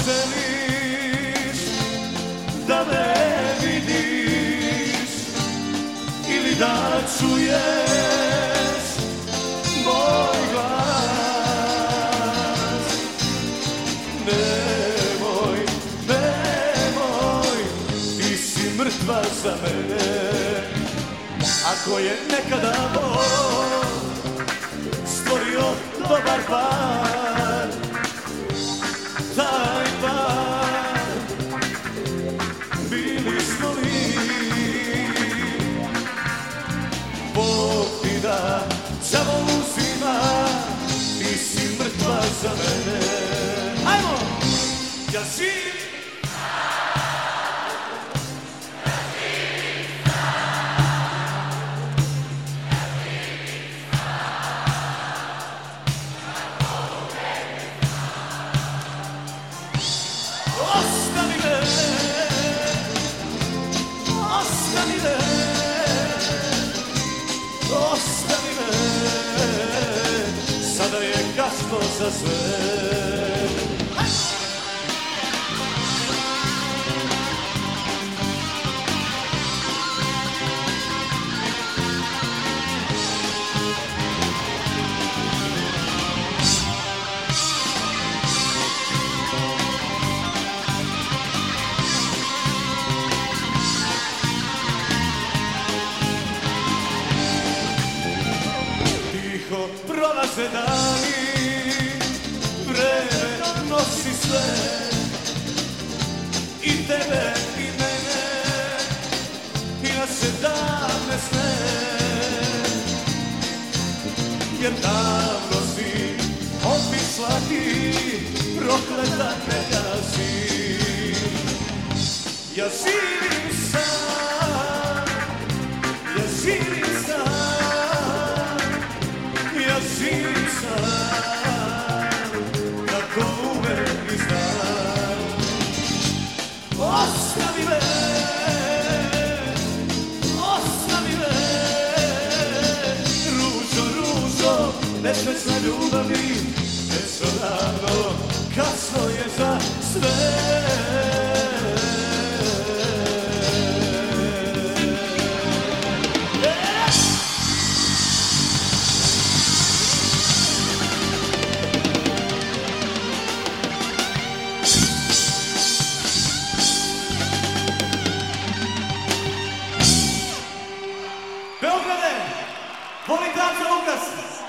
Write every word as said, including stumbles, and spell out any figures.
želiš da me vidiš ili da čuješ moj glas. Nemoj, nemoj, ti si mrtva za mene. Ako je nekada Bog stvorio dobar par, taj par bili smo mi. Bog ti da, đavo uzima, ti si mrtva za mene. Ajmo! Ja živim. Ostavi me, ostavi me, ostavi me, sada je kasno za sve. Prolaze dani, vreme nosi sve, i tebe i mene, i naše davne sne. Jer davno si otišla ti, prokleta neka si. Ja živim sam, ja živim sam, ja živim sam, kako uvek i znam. Ostavi me, ostavi me, ružo, ružo, nesrećna ljubavi, već odavno kasno je za sve. Beograde, volim Daca Lukas.